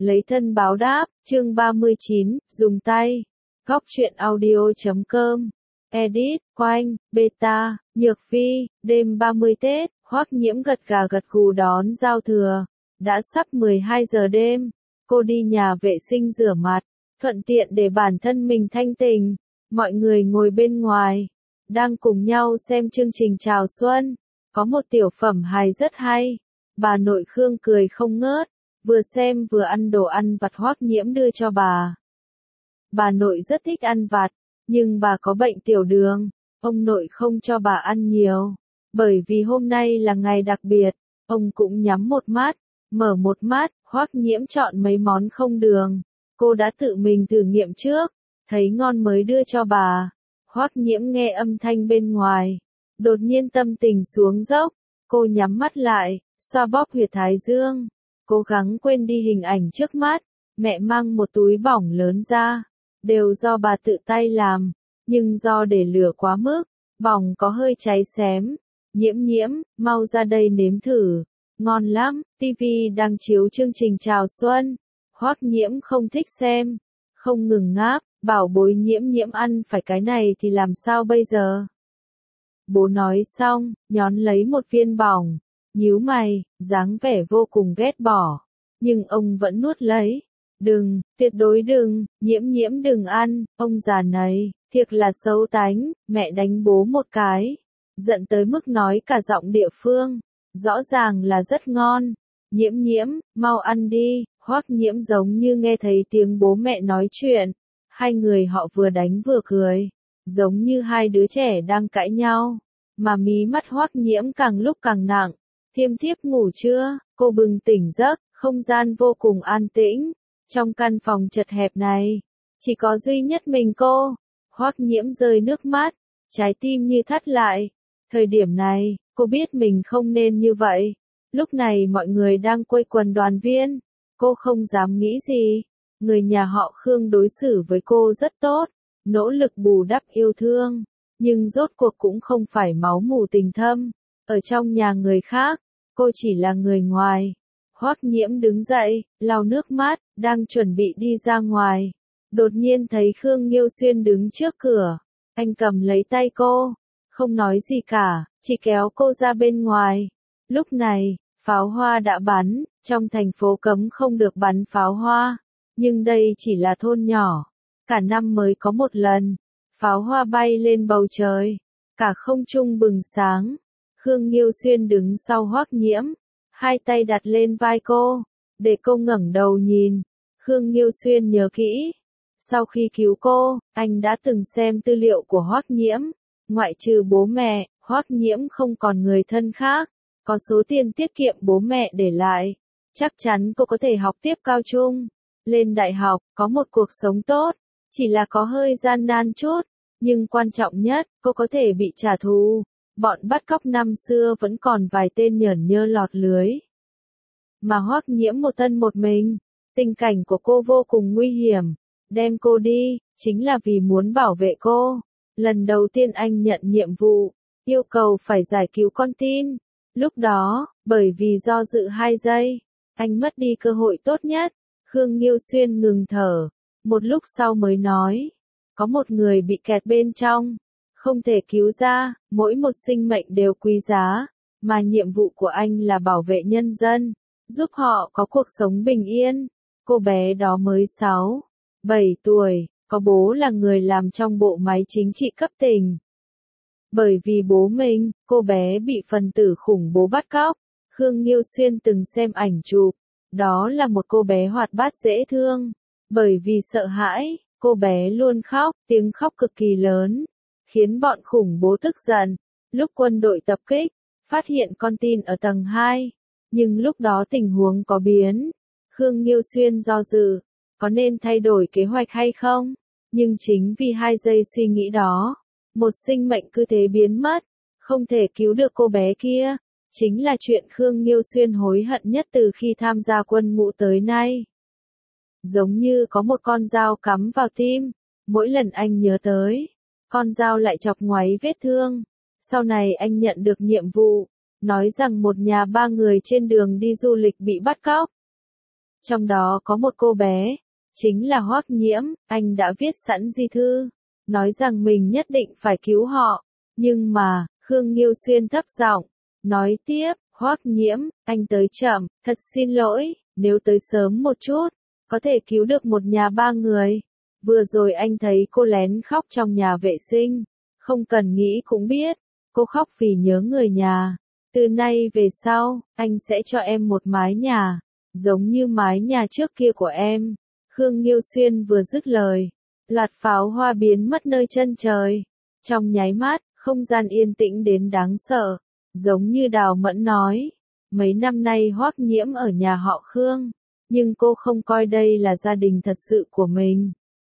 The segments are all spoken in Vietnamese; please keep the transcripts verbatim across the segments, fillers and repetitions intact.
Lấy thân báo đáp, chương ba mươi chín, dùng tay. Góc truyện audio chấm com. Edit, Quanh, Beta, Nhược Vi, đêm ba mươi Tết, Hoắc Nhiễm gật gà gật gù đón giao thừa. Đã sắp mười hai giờ đêm, cô đi nhà vệ sinh rửa mặt, thuận tiện để bản thân mình thanh tình. Mọi người ngồi bên ngoài, đang cùng nhau xem chương trình chào xuân. Có một tiểu phẩm hài rất hay. Bà nội Khương cười không ngớt, vừa xem vừa ăn đồ ăn vặt Hoắc Nhiễm đưa cho bà. Bà nội rất thích ăn vặt, nhưng bà có bệnh tiểu đường, ông nội không cho bà ăn nhiều. Bởi vì hôm nay là ngày đặc biệt, ông cũng nhắm một mắt, mở một mắt, Hoắc Nhiễm chọn mấy món không đường. Cô đã tự mình thử nghiệm trước, thấy ngon mới đưa cho bà. Hoắc Nhiễm nghe âm thanh bên ngoài, đột nhiên tâm tình xuống dốc, cô nhắm mắt lại, xoa bóp huyệt thái dương, cố gắng quên đi hình ảnh trước mắt. Mẹ mang một túi bỏng lớn ra, đều do bà tự tay làm, nhưng do để lửa quá mức, bỏng có hơi cháy xém. Nhiễm Nhiễm, mau ra đây nếm thử, ngon lắm. Tivi đang chiếu chương trình chào xuân, Hoắc Nhiễm không thích xem, không ngừng ngáp, bảo bối Nhiễm Nhiễm ăn phải cái này thì làm sao bây giờ. Bố nói xong, nhón lấy một viên bỏng, nhíu mày, dáng vẻ vô cùng ghét bỏ, nhưng ông vẫn nuốt lấy. Đừng, tuyệt đối đừng, Nhiễm Nhiễm đừng ăn, ông già này, thiệt là xấu tánh. Mẹ đánh bố một cái, giận tới mức nói cả giọng địa phương, rõ ràng là rất ngon. Nhiễm Nhiễm, mau ăn đi. Hoắc Nhiễm giống như nghe thấy tiếng bố mẹ nói chuyện, hai người họ vừa đánh vừa cười, giống như hai đứa trẻ đang cãi nhau, mà mí mắt Hoắc Nhiễm càng lúc càng nặng. Thiêm thiếp ngủ chưa? Cô bừng tỉnh giấc, không gian vô cùng an tĩnh. Trong căn phòng chật hẹp này, chỉ có duy nhất mình cô. Hoắc Nhiễm rơi nước mắt, trái tim như thắt lại. Thời điểm này, cô biết mình không nên như vậy. Lúc này mọi người đang quây quần đoàn viên, cô không dám nghĩ gì. Người nhà họ Khương đối xử với cô rất tốt, nỗ lực bù đắp yêu thương, nhưng rốt cuộc cũng không phải máu mủ tình thâm. Ở trong nhà người khác, cô chỉ là người ngoài. Hoắc Nhiễm đứng dậy, lau nước mắt, đang chuẩn bị đi ra ngoài. Đột nhiên thấy Khương Nghiêu Xuyên đứng trước cửa. Anh cầm lấy tay cô, không nói gì cả, chỉ kéo cô ra bên ngoài. Lúc này, pháo hoa đã bắn, trong thành phố cấm không được bắn pháo hoa. Nhưng đây chỉ là thôn nhỏ, cả năm mới có một lần. Pháo hoa bay lên bầu trời, cả không trung bừng sáng. Khương Nghiêu Xuyên đứng sau Hoắc Nhiễm, hai tay đặt lên vai cô, để cô ngẩng đầu nhìn. Khương Nghiêu Xuyên nhớ kỹ, sau khi cứu cô, anh đã từng xem tư liệu của Hoắc Nhiễm. Ngoại trừ bố mẹ, Hoắc Nhiễm không còn người thân khác. Có số tiền tiết kiệm bố mẹ để lại, chắc chắn cô có thể học tiếp cao trung, lên đại học, có một cuộc sống tốt. Chỉ là có hơi gian nan chút, nhưng quan trọng nhất, cô có thể bị trả thù. Bọn bắt cóc năm xưa vẫn còn vài tên nhởn nhơ lọt lưới. Mà Hoắc Nhiễm một thân một mình, tình cảnh của cô vô cùng nguy hiểm. Đem cô đi, chính là vì muốn bảo vệ cô. Lần đầu tiên anh nhận nhiệm vụ, yêu cầu phải giải cứu con tin. Lúc đó, bởi vì do dự hai giây, anh mất đi cơ hội tốt nhất. Khương Nghiêu Xuyên ngừng thở, một lúc sau mới nói, có một người bị kẹt bên trong, không thể cứu ra. Mỗi một sinh mệnh đều quý giá, mà nhiệm vụ của anh là bảo vệ nhân dân, giúp họ có cuộc sống bình yên. Cô bé đó mới sáu, bảy tuổi, có bố là người làm trong bộ máy chính trị cấp tỉnh. Bởi vì bố mình, cô bé bị phần tử khủng bố bắt cóc. Khương Nghiêu Xuyên từng xem ảnh chụp, đó là một cô bé hoạt bát dễ thương. Bởi vì sợ hãi, cô bé luôn khóc, tiếng khóc cực kỳ lớn, khiến bọn khủng bố tức giận. Lúc quân đội tập kích, phát hiện con tin ở tầng hai, nhưng lúc đó tình huống có biến. Khương Nghiêu Xuyên do dự, có nên thay đổi kế hoạch hay không? Nhưng chính vì hai giây suy nghĩ đó, một sinh mệnh cứ thế biến mất, không thể cứu được cô bé kia. Chính là chuyện Khương Nghiêu Xuyên hối hận nhất từ khi tham gia quân ngũ tới nay. Giống như có một con dao cắm vào tim, mỗi lần anh nhớ tới, con dao lại chọc ngoáy vết thương. Sau này anh nhận được nhiệm vụ, nói rằng một nhà ba người trên đường đi du lịch bị bắt cóc. Trong đó có một cô bé, chính là Hoắc Nhiễm, anh đã viết sẵn di thư, nói rằng mình nhất định phải cứu họ. Nhưng mà, Khương Nghiêu Xuyên thấp giọng, nói tiếp, Hoắc Nhiễm, anh tới chậm, thật xin lỗi, nếu tới sớm một chút, có thể cứu được một nhà ba người. Vừa rồi anh thấy cô lén khóc trong nhà vệ sinh, không cần nghĩ cũng biết, cô khóc vì nhớ người nhà. Từ nay về sau, anh sẽ cho em một mái nhà, giống như mái nhà trước kia của em. Khương Nghiêu Xuyên vừa dứt lời, loạt pháo hoa biến mất nơi chân trời. Trong nháy mắt, không gian yên tĩnh đến đáng sợ, giống như Đào Mẫn nói. Mấy năm nay Hoắc Nhiễm ở nhà họ Khương, nhưng cô không coi đây là gia đình thật sự của mình.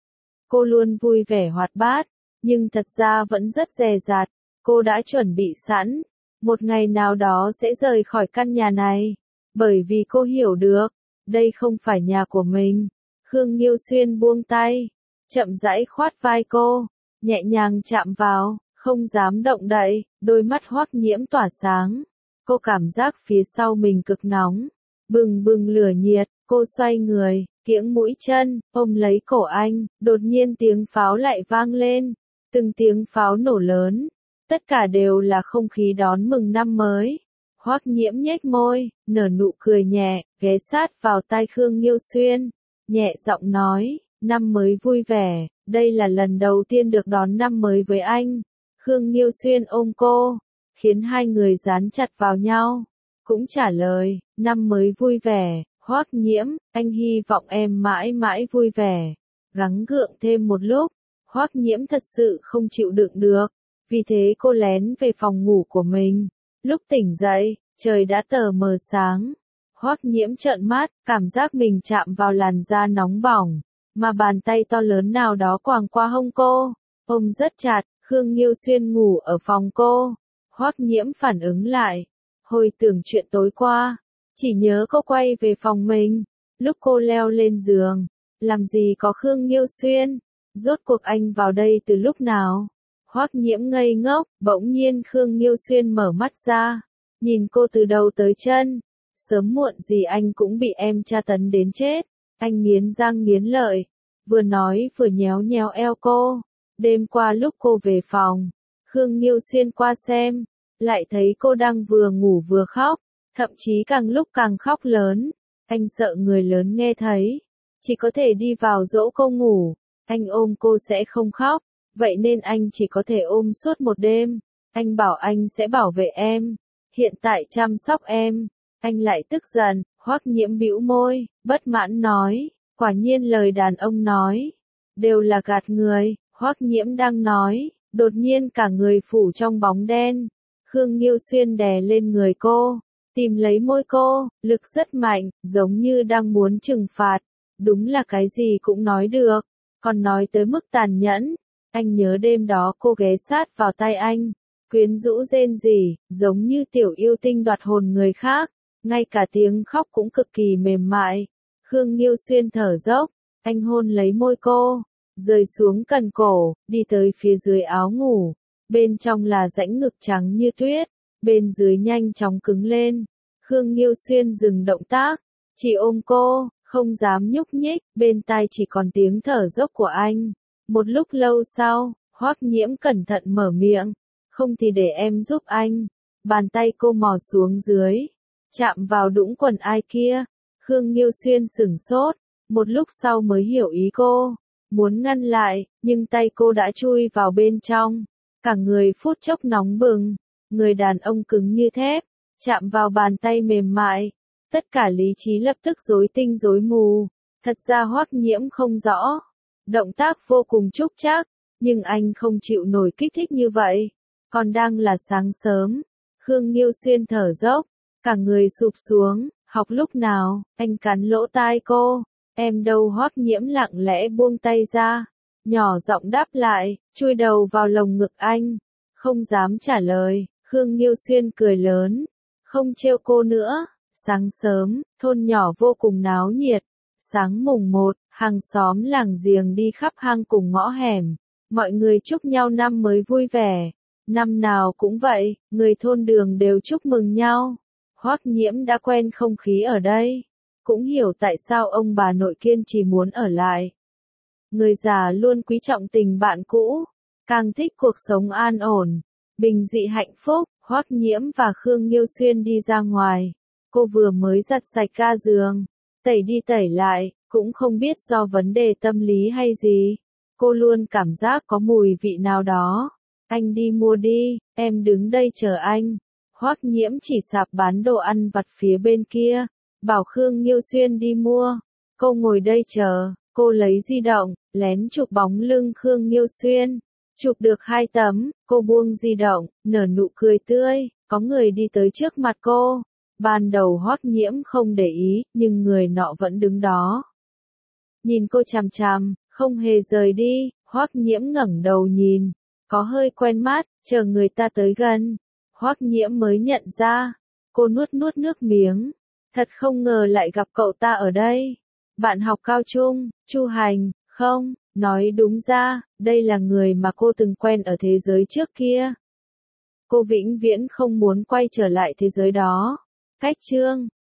Cô luôn vui vẻ hoạt bát, nhưng thật ra vẫn rất dè dặt. Cô đã chuẩn bị sẵn, một ngày nào đó sẽ rời khỏi căn nhà này, bởi vì cô hiểu được, đây không phải nhà của mình. Khương Nghiêu Xuyên buông tay, chậm rãi khoát vai cô, nhẹ nhàng chạm vào, không dám động đậy, đôi mắt Hoắc Nhiễm tỏa sáng. Cô cảm giác phía sau mình cực nóng, bừng bừng lửa nhiệt, cô xoay người, kiễng mũi chân, ôm lấy cổ anh, đột nhiên tiếng pháo lại vang lên, từng tiếng pháo nổ lớn, tất cả đều là không khí đón mừng năm mới. Hoắc Nhiễm nhếch môi, nở nụ cười nhẹ, ghé sát vào tai Khương Nghiêu Xuyên, nhẹ giọng nói, năm mới vui vẻ, đây là lần đầu tiên được đón năm mới với anh. Khương Nghiêu Xuyên ôm cô, khiến hai người dán chặt vào nhau, cũng trả lời, năm mới vui vẻ, Hoắc Nhiễm, anh hy vọng em mãi mãi vui vẻ. Gắng gượng thêm một lúc, Hoắc Nhiễm thật sự không chịu đựng được, vì thế cô lén về phòng ngủ của mình. Lúc tỉnh dậy, trời đã tờ mờ sáng. Hoắc Nhiễm trợn mắt, cảm giác mình chạm vào làn da nóng bỏng, mà bàn tay to lớn nào đó quàng qua hông cô, ôm rất chặt. Khương Nghiêu Xuyên ngủ ở phòng cô. Hoắc Nhiễm phản ứng lại, hồi tưởng chuyện tối qua, chỉ nhớ cô quay về phòng mình. Lúc cô leo lên giường, làm gì có Khương Nghiêu Xuyên? Rốt cuộc anh vào đây từ lúc nào? Hoắc Nhiễm ngây ngốc, bỗng nhiên Khương Nghiêu Xuyên mở mắt ra, nhìn cô từ đầu tới chân. Sớm muộn gì anh cũng bị em tra tấn đến chết. Anh nghiến răng nghiến lợi, vừa nói vừa nhéo nhéo eo cô. Đêm qua lúc cô về phòng, Khương Nghiêu Xuyên qua xem, lại thấy cô đang vừa ngủ vừa khóc, thậm chí càng lúc càng khóc lớn. Anh sợ người lớn nghe thấy, chỉ có thể đi vào dỗ cô ngủ. Anh ôm cô sẽ không khóc, vậy nên anh chỉ có thể ôm suốt một đêm. Anh bảo anh sẽ bảo vệ em, hiện tại chăm sóc em. Anh lại tức giận. Hoắc Nhiễm bĩu môi, bất mãn nói, quả nhiên lời đàn ông nói đều là gạt người. Hoắc Nhiễm đang nói, đột nhiên cả người phủ trong bóng đen. Khương Nghiêu Xuyên đè lên người cô, tìm lấy môi cô, lực rất mạnh, giống như đang muốn trừng phạt. Đúng là cái gì cũng nói được, còn nói tới mức tàn nhẫn. Anh nhớ đêm đó cô ghé sát vào tai anh, quyến rũ rên rỉ, giống như tiểu yêu tinh đoạt hồn người khác, ngay cả tiếng khóc cũng cực kỳ mềm mại. Khương Nghiêu Xuyên thở dốc, anh hôn lấy môi cô, rơi xuống cần cổ, đi tới phía dưới áo ngủ, bên trong là rãnh ngực trắng như tuyết, bên dưới nhanh chóng cứng lên. Khương Nghiêu Xuyên dừng động tác, chỉ ôm cô, không dám nhúc nhích, bên tai chỉ còn tiếng thở dốc của anh. Một lúc lâu sau, Hoắc Nhiễm cẩn thận mở miệng, không thì để em giúp anh. Bàn tay cô mò xuống dưới, chạm vào đũng quần ai kia. Khương Nghiêu Xuyên sửng sốt, một lúc sau mới hiểu ý cô, muốn ngăn lại, nhưng tay cô đã chui vào bên trong, cả người phút chốc nóng bừng. Người đàn ông cứng như thép, chạm vào bàn tay mềm mại, tất cả lý trí lập tức rối tinh rối mù. Thật ra Hoắc Nhiễm không rõ, động tác vô cùng trúc trác, nhưng anh không chịu nổi kích thích như vậy. Còn đang là sáng sớm, Khương Nghiêu Xuyên thở dốc, cả người sụp xuống. Học lúc nào? Anh cắn lỗ tai cô. Em đâu? Hoắc Nhiễm lặng lẽ buông tay ra, nhỏ giọng đáp lại, chui đầu vào lồng ngực anh, không dám trả lời. Khương Nghiêu Xuyên cười lớn, không trêu cô nữa. Sáng sớm, thôn nhỏ vô cùng náo nhiệt. Sáng mùng một, hàng xóm làng giềng đi khắp hang cùng ngõ hẻm, mọi người chúc nhau năm mới vui vẻ. Năm nào cũng vậy, người thôn đường đều chúc mừng nhau. Hoắc Nhiễm đã quen không khí ở đây, cũng hiểu tại sao ông bà nội kiên trì muốn ở lại. Người già luôn quý trọng tình bạn cũ, càng thích cuộc sống an ổn, bình dị hạnh phúc. Hoắc Nhiễm và Khương Nghiêu Xuyên đi ra ngoài. Cô vừa mới giặt sạch ga giường, tẩy đi tẩy lại, cũng không biết do vấn đề tâm lý hay gì. Cô luôn cảm giác có mùi vị nào đó. Anh đi mua đi, em đứng đây chờ anh. Hoắc Nhiễm chỉ sạp bán đồ ăn vặt phía bên kia, bảo Khương Nghiêu Xuyên đi mua. Cô ngồi đây chờ, cô lấy di động, lén chụp bóng lưng Khương Nghiêu Xuyên. Chụp được hai tấm, cô buông di động, nở nụ cười tươi, có người đi tới trước mặt cô. Ban đầu Hoắc Nhiễm không để ý, nhưng người nọ vẫn đứng đó. Nhìn cô chằm chằm, không hề rời đi. Hoắc Nhiễm ngẩng đầu nhìn, có hơi quen mắt, chờ người ta tới gần. Hoắc Nhiễm mới nhận ra, cô nuốt nuốt nước miếng. Thật không ngờ lại gặp cậu ta ở đây. Bạn học cao trung, Chu Hành, không, nói đúng ra, đây là người mà cô từng quen ở thế giới trước kia. Cô vĩnh viễn không muốn quay trở lại thế giới đó. Cách chương